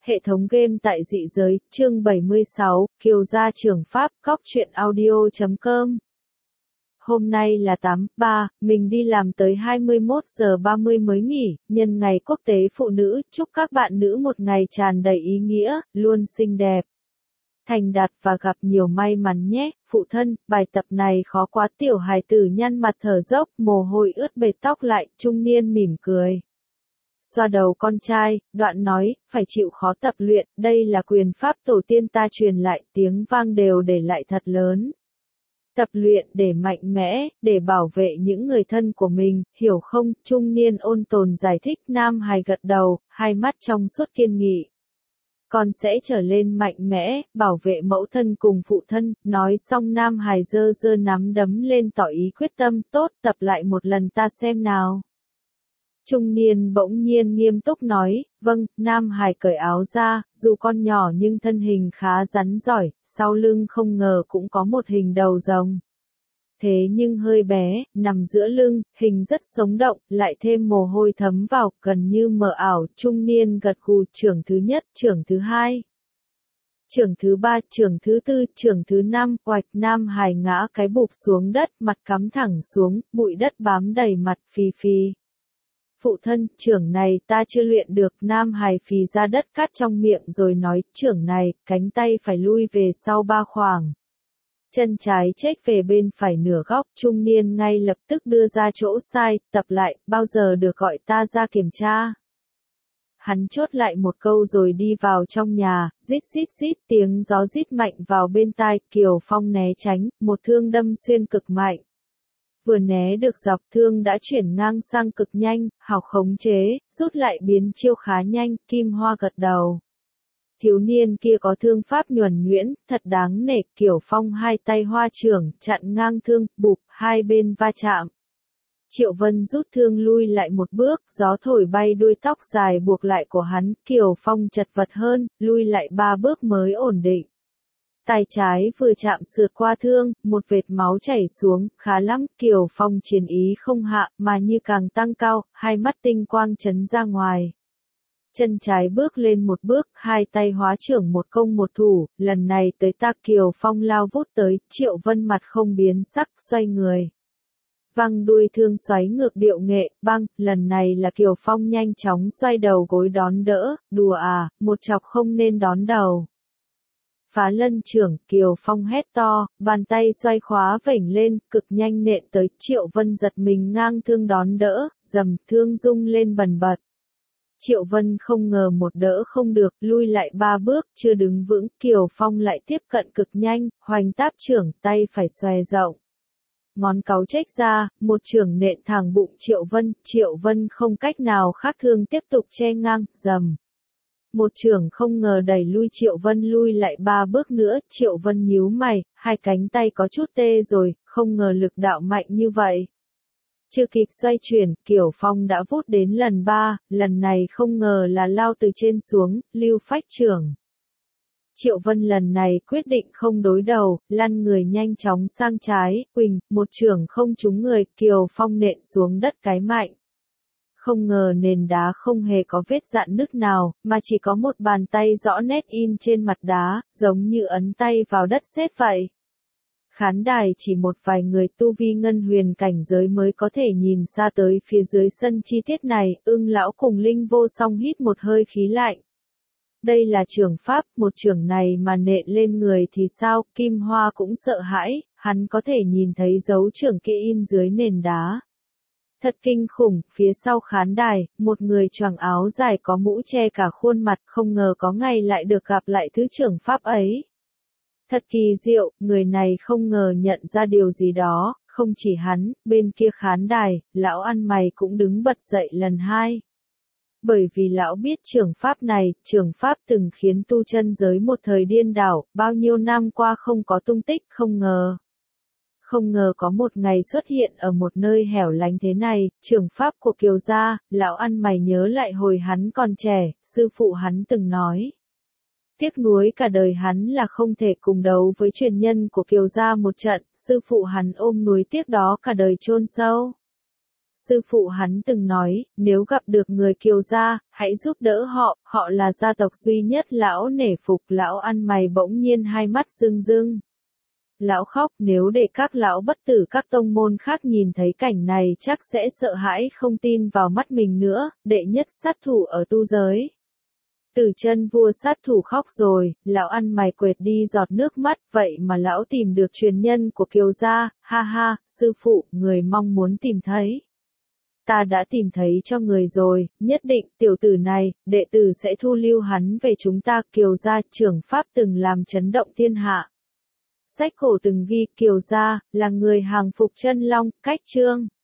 Hệ thống game tại dị giới, chương 76, Kiều gia trưởng Pháp, Góc truyện audio.com. Hôm nay là 8/3, mình đi làm tới 21 giờ 30 mới nghỉ, nhân ngày quốc tế phụ nữ, chúc các bạn nữ một ngày tràn đầy ý nghĩa, luôn xinh đẹp, thành đạt và gặp nhiều may mắn nhé. Phụ thân, bài tập này khó quá. Tiểu hài tử nhăn mặt thở dốc, mồ hôi ướt bệt tóc lại, trung niên mỉm cười. Xoa đầu con trai, đoạn nói, phải chịu khó tập luyện, đây là quyền pháp tổ tiên ta truyền lại, tiếng vang đều để lại thật lớn. Tập luyện để mạnh mẽ, để bảo vệ những người thân của mình, hiểu không? Trung niên ôn tồn giải thích. Nam hài gật đầu, hai mắt trong suốt kiên nghị. Con sẽ trở lên mạnh mẽ, bảo vệ mẫu thân cùng phụ thân. Nói xong Nam hài giơ giơ nắm đấm lên tỏ ý quyết tâm. Tốt, tập lại một lần ta xem nào. Trung niên bỗng nhiên nghiêm túc nói, vâng. Nam hài cởi áo ra, dù con nhỏ nhưng thân hình khá rắn giỏi, sau lưng không ngờ cũng có một hình đầu rồng. Thế nhưng hơi bé, nằm giữa lưng, hình rất sống động, lại thêm mồ hôi thấm vào, gần như mờ ảo. Trung niên gật gù, trưởng thứ nhất, trưởng thứ hai, trưởng thứ ba, trưởng thứ tư, trưởng thứ năm. Oạch, Nam hài ngã cái bụp xuống đất, mặt cắm thẳng xuống, bụi đất bám đầy mặt, phì phì. Phụ thân, trưởng này ta chưa luyện được. Nam hài phì ra đất cát trong miệng rồi nói, trưởng này, cánh tay phải lui về sau 3 khoảng. Chân trái chếch về bên phải nửa góc. Trung niên ngay lập tức đưa ra chỗ sai, tập lại, bao giờ được gọi ta ra kiểm tra. Hắn chốt lại một câu rồi đi vào trong nhà, rít rít rít, tiếng gió rít mạnh vào bên tai. Kiều Phong né tránh, một thương đâm xuyên cực mạnh. Vừa né được dọc, thương đã chuyển ngang sang cực nhanh, học khống chế, rút lại biến chiêu khá nhanh. Kim Hoa gật đầu. Thiếu niên kia có thương pháp nhuần nhuyễn, thật đáng nể. Kiều Phong hai tay hoa chưởng, chặn ngang thương, bụp, hai bên va chạm. Triệu Vân rút thương lui lại một bước, gió thổi bay đuôi tóc dài buộc lại của hắn. Kiều Phong chật vật hơn, lui lại 3 bước mới ổn định. Tay trái vừa chạm sượt qua thương, một vệt máu chảy xuống, khá lắm. Kiều Phong chiến ý không hạ, mà như càng tăng cao, hai mắt tinh quang chấn ra ngoài. Chân trái bước lên một bước, hai tay hóa trưởng một công một thủ, lần này tới ta. Kiều Phong lao vút tới, Triệu Vân mặt không biến sắc, xoay người. Văng đuôi thương xoáy ngược điệu nghệ, băng, lần này là Kiều Phong nhanh chóng xoay đầu gối đón đỡ, đùa à, một chọc không nên đón đầu. Phá lân trưởng, Kiều Phong hét to, bàn tay xoay khóa vểnh lên, cực nhanh nện tới. Triệu Vân giật mình ngang thương đón đỡ, dầm, thương rung lên bần bật. Triệu Vân không ngờ một đỡ không được, lui lại 3 bước, chưa đứng vững. Kiều Phong lại tiếp cận cực nhanh, hoành táp trưởng, tay phải xòe rộng. Ngón cáu chếch ra, một chưởng nện thẳng bụng Triệu Vân. Triệu Vân không cách nào khác, thương tiếp tục che ngang, dầm. Một chưởng không ngờ đẩy lui Triệu Vân lui lại 3 bước nữa. Triệu Vân nhíu mày, hai cánh tay có chút tê rồi, không ngờ lực đạo mạnh như vậy. Chưa kịp xoay chuyển, Kiều Phong đã vút đến lần 3, lần này không ngờ là lao từ trên xuống, lưu phách chưởng. Triệu Vân lần này quyết định không đối đầu, lăn người nhanh chóng sang trái, quỳnh, một chưởng không trúng người. Kiều Phong nện xuống đất cái mạnh. Không ngờ nền đá không hề có vết rạn nứt nào, mà chỉ có một bàn tay rõ nét in trên mặt đá, giống như ấn tay vào đất sét vậy. Khán đài chỉ một vài người tu vi ngân huyền cảnh giới mới có thể nhìn ra tới phía dưới sân chi tiết này. Ưng lão cùng Linh Vô Song hít một hơi khí lạnh. Đây là chưởng pháp, một chưởng này mà nện lên người thì sao? Kim Hoa cũng sợ hãi, hắn có thể nhìn thấy dấu chưởng kia in dưới nền đá. Thật kinh khủng. Phía sau khán đài, một người choàng áo dài có mũ che cả khuôn mặt, không ngờ có ngày lại được gặp lại thứ chưởng pháp ấy. Thật kỳ diệu, người này không ngờ nhận ra điều gì đó. Không chỉ hắn, bên kia khán đài, lão ăn mày cũng đứng bật dậy lần 2. Bởi vì lão biết chưởng pháp này, chưởng pháp từng khiến tu chân giới một thời điên đảo, bao nhiêu năm qua không có tung tích. Không ngờ có một ngày xuất hiện ở một nơi hẻo lánh thế này. Chưởng pháp của Kiều gia. Lão ăn mày nhớ lại hồi hắn còn trẻ, sư phụ hắn từng nói. Tiếc nuối cả đời hắn là không thể cùng đấu với truyền nhân của Kiều gia một trận. Sư phụ hắn ôm nuối tiếc đó cả đời chôn sâu. sư phụ hắn từng nói, nếu gặp được người Kiều gia, hãy giúp đỡ họ, họ là gia tộc duy nhất lão nể phục. Lão ăn mày bỗng nhiên hai mắt rưng rưng. Lão khóc, nếu để các lão bất tử các tông môn khác nhìn thấy cảnh này chắc sẽ sợ hãi không tin vào mắt mình nữa, đệ nhất sát thủ ở tu giới. Tử chân vua sát thủ khóc rồi, lão ăn mày quệt đi giọt nước mắt, vậy mà lão tìm được truyền nhân của Kiều gia, ha ha, sư phụ, người mong muốn tìm thấy. Ta đã tìm thấy cho người rồi, nhất định, tiểu tử này, đệ tử sẽ thu lưu hắn về chúng ta. Kiều gia trưởng pháp từng làm chấn động thiên hạ. Sách cổ từng ghi Kiều gia là người hàng phục chân long, cách chương.